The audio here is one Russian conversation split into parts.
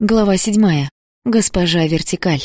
Глава 7. Госпожа Вертикаль.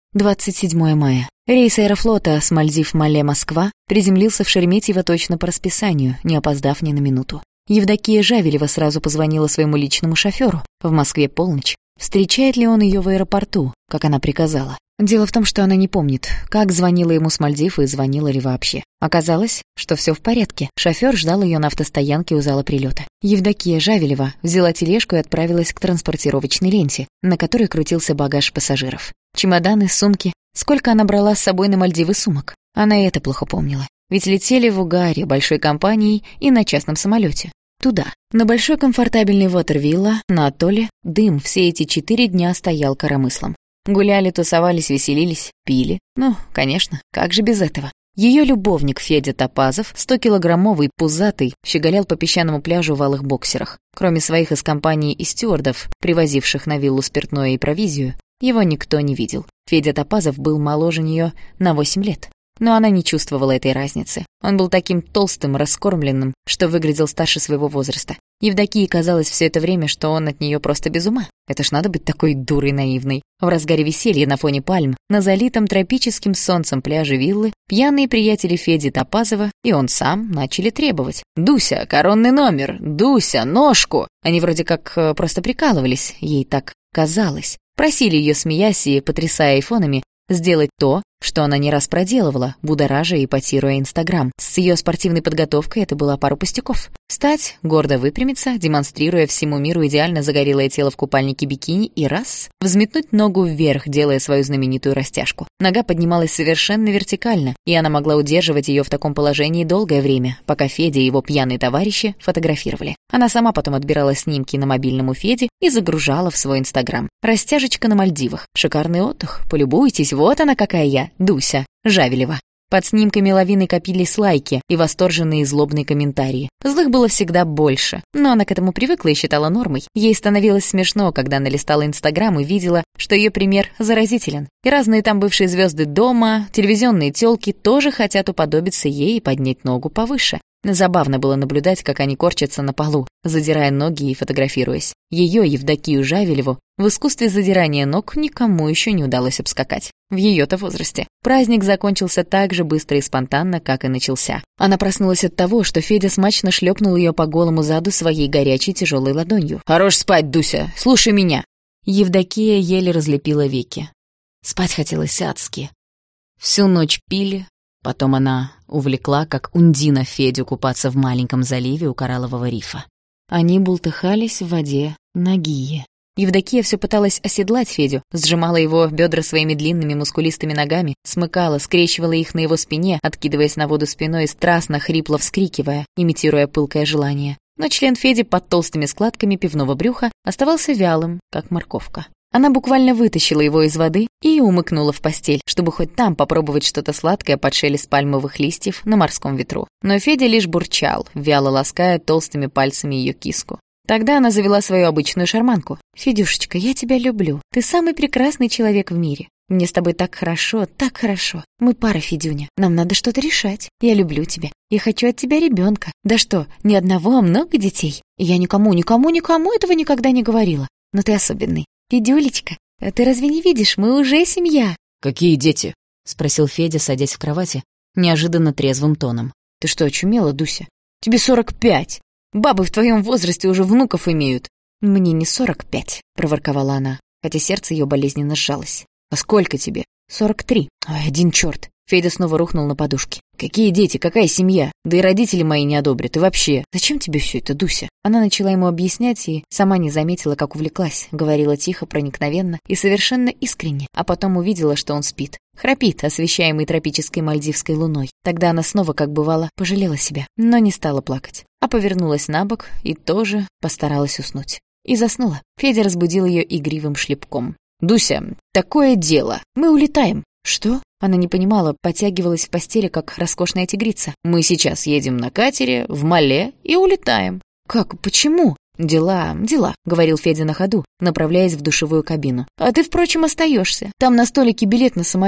27 мая. Рейс Аэрофлота с Мальдив-Мале-Москва приземлился в Шереметьево точно по расписанию, не опоздав ни на минуту. Евдокия Жавелева сразу позвонила своему личному шофёру. В Москве полночь. Встречает ли он её в аэропорту, как она приказала? Дело в том, что она не помнит, как звонила ему с Мальдив и звонила ли вообще. Оказалось, что всё в порядке. Шофёр ждал её на автостоянке у зала прилёта. Евдокия Жавелева взяла тележку и отправилась к транспортировочной ленте, на которой крутился багаж пассажиров. Чемоданы, сумки. Сколько она брала с собой на Мальдивы сумок? Она и это плохо помнила. Ведь летели в Угаре большой компанией и на частном самолёте. Туда. На большой комфортабельной Watervilla, на атолле, дым все эти 4 дня стоял коромыслом. Гуляли, тусовались, веселились, пили. Ну, конечно, как же без этого? Её любовник Федя Топазов, 100-килограммовый, пузатый, щеголял по песчаному пляжу в алых боксерах. Кроме своих из компании и стюардов, привозивших на виллу спиртное и провизию, его никто не видел. Федя Топазов был моложе неё на 8 лет. Но она не чувствовала этой разницы. Он был таким толстым, раскормленным, что выглядел старше своего возраста. Евдокии казалось все это время, что он от неё просто без ума. Это ж надо быть такой дурой наивной. В разгаре веселья на фоне пальм, на залитом тропическим солнцем пляже виллы, пьяные приятели Феди Топазова и он сам начали требовать. «Дуся, коронный номер! Дуся, ножку!» Они вроде как просто прикалывались, ей так казалось. Просили её, смеясь и потрясая айфонами, сделать то, что она не раз проделывала, будоража и потируя Инстаграм. С её спортивной подготовкой это была пара пустяков. Встать, гордо выпрямиться, демонстрируя всему миру идеально загорелое тело в купальнике бикини и раз, взметнуть ногу вверх, делая свою знаменитую растяжку. Нога поднималась совершенно вертикально, и она могла удерживать её в таком положении долгое время, пока Федя и его пьяные товарищи фотографировали. Она сама потом отбирала снимки на мобильном у Феди и загружала в свой Инстаграм. Растяжечка на Мальдивах. Шикарный отдых. Полюбуйтесь, вот она какая я. Дуся Жавелева. Под снимками лавиной копились лайки и восторженные злобные комментарии. Злых было всегда больше, но она к этому привыкла и считала нормой. Ей становилось смешно, когда она листала Инстаграм и видела, что ее пример заразителен. И разные там бывшие звезды дома, телевизионные тёлки тоже хотят уподобиться ей и поднять ногу повыше. Забавно было наблюдать, как они корчатся на полу, задирая ноги и фотографируясь. Её, Евдокию Жавелеву, в искусстве задирания ног никому ещё не удалось обскакать. В её-то возрасте. Праздник закончился так же быстро и спонтанно, как и начался. Она проснулась от того, что Федя смачно шлёпнул её по голому заду своей горячей тяжёлой ладонью. «Хорош спать, Дуся! Слушай меня!» Евдокия еле разлепила веки. Спать хотелось адски. Всю ночь пили. Потом она увлекла, как Ундина, Федю купаться в маленьком заливе у кораллового рифа. Они бултыхались в воде нагие. Евдокия все пыталась оседлать Федю, сжимала его бедра своими длинными мускулистыми ногами, смыкала, скрещивала их на его спине, откидываясь на воду спиной и страстно, хрипло вскрикивая, имитируя пылкое желание. Но член Феди под толстыми складками пивного брюха оставался вялым, как морковка. Она буквально вытащила его из воды и умыкнула в постель, чтобы хоть там попробовать что-то сладкое под шелест пальмовых листьев на морском ветру. Но Федя лишь бурчал, вяло лаская толстыми пальцами ее киску. Тогда она завела свою обычную шарманку. «Федюшечка, я тебя люблю. Ты самый прекрасный человек в мире. Мне с тобой так хорошо, так хорошо. Мы пара, Федюня. Нам надо что-то решать. Я люблю тебя. Я хочу от тебя ребенка. Да что, ни одного, а много детей. И я никому этого никогда не говорила. Но ты особенный. Федюлечка, а ты разве не видишь, мы уже семья?» «Какие дети?» — спросил Федя, садясь в кровати, неожиданно трезвым тоном. «Ты что, очумела, Дуся? Тебе 45. Бабы в твоем возрасте уже внуков имеют». «Мне не 45», — проворковала она, хотя сердце ее болезненно сжалось. «А сколько тебе?» 43. Ой, один черт. Федя снова рухнул на подушке. «Какие дети? Какая семья? Да и родители мои не одобрят. И вообще, зачем тебе все это, Дуся?» Она начала ему объяснять и сама не заметила, как увлеклась. Говорила тихо, проникновенно и совершенно искренне, а потом увидела, что он спит. Храпит, освещаемый тропической мальдивской луной. Тогда она снова, как бывало, пожалела себя, но не стала плакать, а повернулась на бок и тоже постаралась уснуть. И заснула. Федя разбудил ее игривым шлепком. «Дуся, такое дело. Мы улетаем». «Что?» Она не понимала, потягивалась в постели, как роскошная тигрица. «Мы сейчас едем на катере, в Мале и улетаем». «Как? Почему?» «Дела», — говорил Федя на ходу, направляясь в душевую кабину. «А ты, впрочем, остаешься. Там на столике билет на самолет.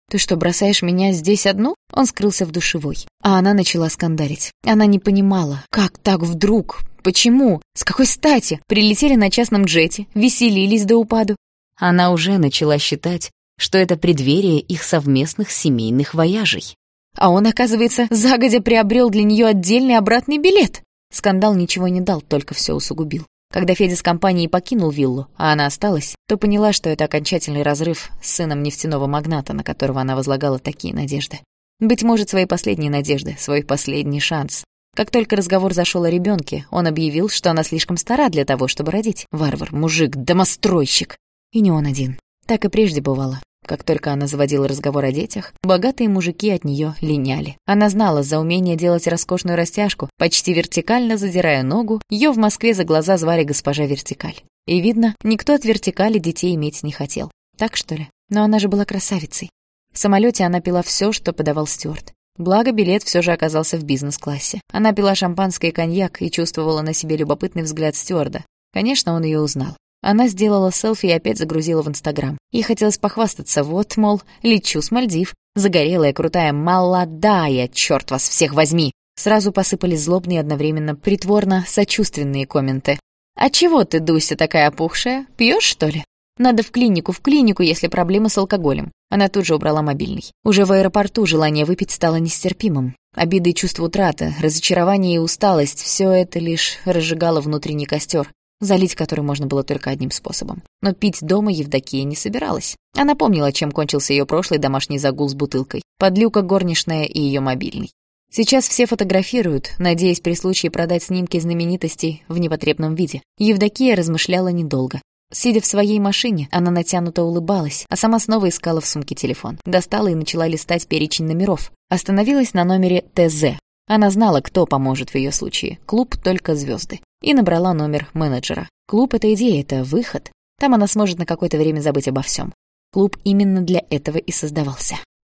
Ты что, бросаешь меня здесь одну?» Он скрылся в душевой. А она начала скандалить. Она не понимала, как так вдруг, почему, с какой стати прилетели на частном джете, веселились до упаду. Она уже начала считать, что это преддверие их совместных семейных вояжей. А он, оказывается, загодя приобрел для нее отдельный обратный билет. Скандал ничего не дал, только все усугубил. Когда Федя с компанией покинул виллу, а она осталась, то поняла, что это окончательный разрыв с сыном нефтяного магната, на которого она возлагала такие надежды. Быть может, свои последние надежды, свой последний шанс. Как только разговор зашел о ребенке, он объявил, что она слишком стара для того, чтобы родить. Варвар, мужик, домостройщик. И не он один. Так и прежде бывало. Как только она заводила разговор о детях, богатые мужики от нее линяли. Она знала, за умение делать роскошную растяжку, почти вертикально задирая ногу, ее в Москве за глаза звали госпожа Вертикаль. И видно, никто от вертикали детей иметь не хотел. Так что ли? Но она же была красавицей. В самолете она пила все, что подавал стюард. Благо, билет все же оказался в бизнес-классе. Она пила шампанское и коньяк и чувствовала на себе любопытный взгляд стюарда. Конечно, он ее узнал. Она сделала селфи и опять загрузила в Инстаграм. Ей хотелось похвастаться, вот, мол, лечу с Мальдив. Загорелая, крутая, молодая, черт вас всех возьми. Сразу посыпались злобные и одновременно притворно сочувственные комменты. «А чего ты, Дуся, такая опухшая? Пьешь, что ли? Надо в клинику, если проблемы с алкоголем». Она тут же убрала мобильный. Уже в аэропорту желание выпить стало нестерпимым. Обиды и чувство утраты, разочарование и усталость — все это лишь разжигало внутренний костер, залить который можно было только одним способом. Но пить дома Евдокия не собиралась. Она помнила, чем кончился ее прошлый домашний загул с бутылкой. Подлюка горничная и ее мобильный. Сейчас все фотографируют, надеясь при случае продать снимки знаменитостей в непотребном виде. Евдокия размышляла недолго. Сидя в своей машине, она натянуто улыбалась, а сама снова искала в сумке телефон. Достала и начала листать перечень номеров. Остановилась на номере ТЗ. Она знала, кто поможет в ее случае. Клуб «Только звезды». И набрала номер менеджера. Клуб — это идея, это выход. Там она сможет на какое-то время забыть обо всем. Клуб именно для этого и создавался.